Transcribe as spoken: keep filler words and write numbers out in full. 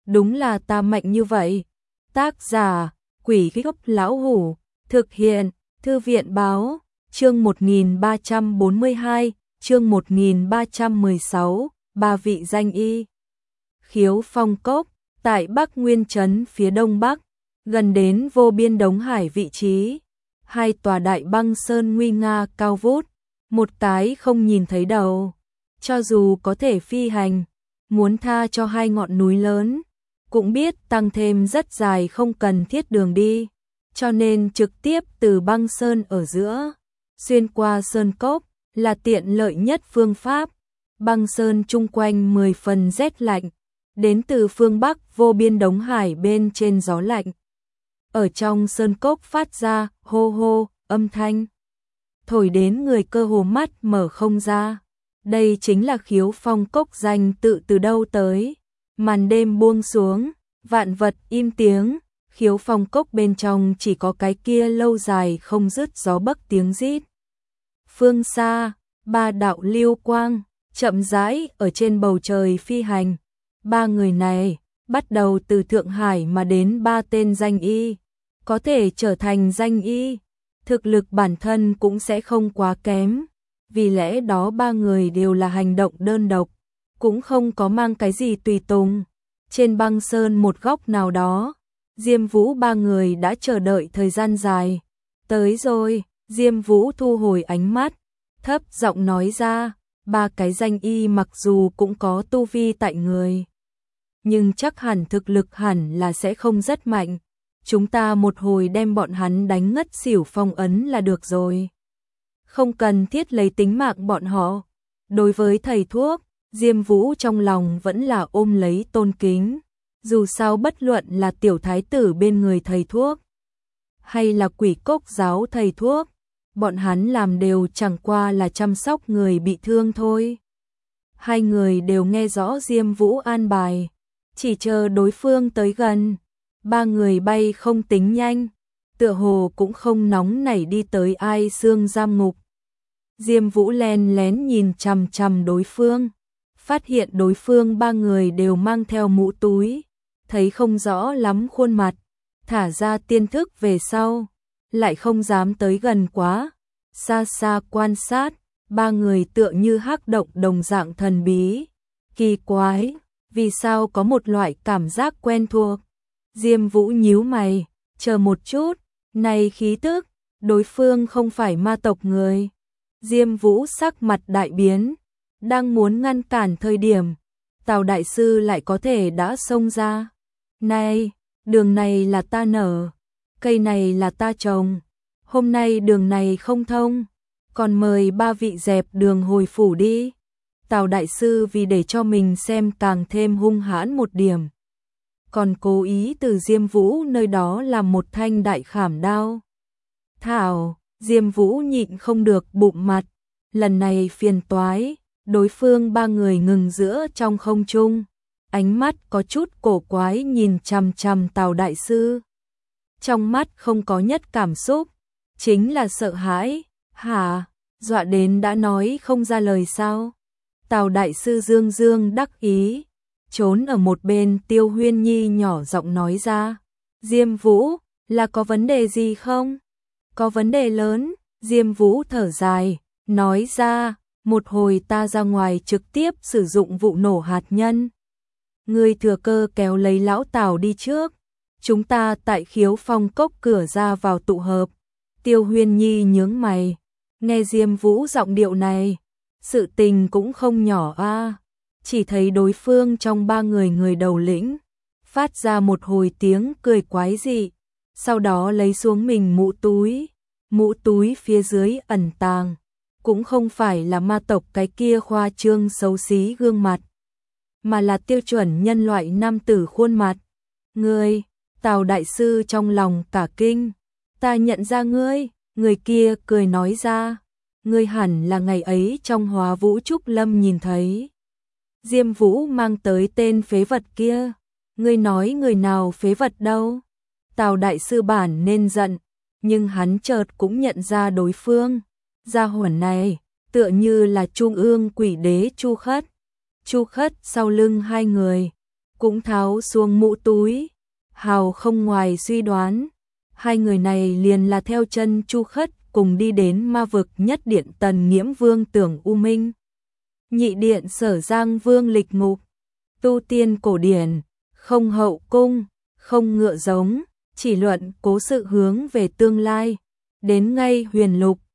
đúng là ta mạnh như vậy. Tác giả, Quỷ Gốc Lão Hủ, thực hiện, Thư viện Báo, chương một nghìn ba trăm bốn mươi hai, chương một nghìn ba trăm mười sáu, ba vị danh y. Khiếu Phong Cốc, tại Bắc Nguyên Trấn phía đông bắc, gần đến vô biên Đống Hải vị trí. Hai tòa đại băng sơn nguy nga cao vút, một cái không nhìn thấy đầu. Cho dù có thể phi hành, muốn tha cho hai ngọn núi lớn, cũng biết tăng thêm rất dài không cần thiết đường đi, cho nên trực tiếp từ băng sơn ở giữa, xuyên qua sơn cốc, là tiện lợi nhất phương pháp. Băng sơn chung quanh mười phần rét lạnh, đến từ phương Bắc vô biên Đống Hải bên trên gió lạnh. Ở trong sơn cốc phát ra hô hô âm thanh, thổi đến người cơ hồ mắt mở không ra. Đây chính là Khiếu Phong Cốc danh tự từ đâu tới. Màn đêm buông xuống, vạn vật im tiếng, Khiếu Phong Cốc bên trong chỉ có cái kia lâu dài không dứt gió bấc tiếng rít. Phương xa, ba đạo lưu quang chậm rãi ở trên bầu trời phi hành. Ba người này bắt đầu từ Thượng Hải mà đến ba tên danh y, có thể trở thành danh y, thực lực bản thân cũng sẽ không quá kém. Vì lẽ đó ba người đều là hành động đơn độc, cũng không có mang cái gì tùy tùng. Trên băng sơn một góc nào đó, Diêm Vũ ba người đã chờ đợi thời gian dài. Tới rồi, Diêm Vũ thu hồi ánh mắt, thấp giọng nói ra, ba cái danh y mặc dù cũng có tu vi tại người, nhưng chắc hẳn thực lực hẳn là sẽ không rất mạnh. Chúng ta một hồi đem bọn hắn đánh ngất xỉu phong ấn là được rồi, không cần thiết lấy tính mạng bọn họ. Đối với thầy thuốc, Diêm Vũ trong lòng vẫn là ôm lấy tôn kính. Dù sao bất luận là tiểu thái tử bên người thầy thuốc, hay là Quỷ Cốc giáo thầy thuốc, bọn hắn làm đều chẳng qua là chăm sóc người bị thương thôi. Hai người đều nghe rõ Diêm Vũ an bài, chỉ chờ đối phương tới gần. Ba người bay không tính nhanh, tựa hồ cũng không nóng nảy đi tới Ai Xương giam ngục. Diêm Vũ len lén nhìn chằm chằm đối phương, phát hiện đối phương ba người đều mang theo mũ túi, thấy không rõ lắm khuôn mặt, thả ra tiên thức về sau, lại không dám tới gần quá, xa xa quan sát. Ba người tựa như hắc động đồng dạng thần bí, kỳ quái, vì sao có một loại cảm giác quen thuộc. Diêm Vũ nhíu mày, chờ một chút, này khí tức, đối phương không phải ma tộc người. Diêm Vũ sắc mặt đại biến, đang muốn ngăn cản thời điểm, Tào đại sư lại có thể đã xông ra. Này, đường này là ta nở, cây này là ta trồng, hôm nay đường này không thông, còn mời ba vị dẹp đường hồi phủ đi. Tào đại sư vì để cho mình xem càng thêm hung hãn một điểm, còn cố ý từ Diêm Vũ nơi đó làm một thanh đại khảm đao. Thảo, Diêm Vũ nhịn không được bụng mặt, lần này phiền toái. Đối phương ba người ngừng giữa trong không trung, ánh mắt có chút cổ quái nhìn chằm chằm Tào đại sư. Trong mắt không có nhất cảm xúc, chính là sợ hãi. Hả, dọa đến đã nói không ra lời sao? Tào đại sư dương dương đắc ý, trốn ở một bên Tiêu Huyên Nhi nhỏ giọng nói ra. Diêm Vũ, là có vấn đề gì không? Có vấn đề lớn. Diêm Vũ thở dài, nói ra, một hồi ta ra ngoài trực tiếp sử dụng vụ nổ hạt nhân. Ngươi thừa cơ kéo lấy lão Tào đi trước, chúng ta tại Khiếu Phong Cốc cửa ra vào tụ hợp. Tiêu Huyên Nhi nhướng mày, nghe Diêm Vũ giọng điệu này, sự tình cũng không nhỏ a. Chỉ thấy đối phương trong ba người người đầu lĩnh, phát ra một hồi tiếng cười quái dị, sau đó lấy xuống mình mũ túi, mũ túi phía dưới ẩn tàng, cũng không phải là ma tộc cái kia khoa trương xấu xí gương mặt, mà là tiêu chuẩn nhân loại nam tử khuôn mặt. Ngươi, Tào đại sư trong lòng cả kinh, ta nhận ra ngươi. Người kia cười nói ra, ngươi hẳn là ngày ấy trong Hóa Vũ Trúc Lâm nhìn thấy Diêm Vũ mang tới tên phế vật kia. Ngươi nói người nào phế vật đâu? Tào đại sư bản nên giận, nhưng hắn chợt cũng nhận ra đối phương. Gia hỏa này tựa như là Trung ương quỷ đế Chu Khất. Chu Khất sau lưng hai người cũng tháo xuống mũ túi, hào không ngoài suy đoán, hai người này liền là theo chân Chu Khất cùng đi đến ma vực nhất điện Tần Nghiễm Vương Tưởng U Minh, nhị điện Sở Giang Vương Lịch Ngục, tu tiên cổ điển, không hậu cung, không ngựa giống, chỉ luận cố sự hướng về tương lai, đến ngay huyền lục,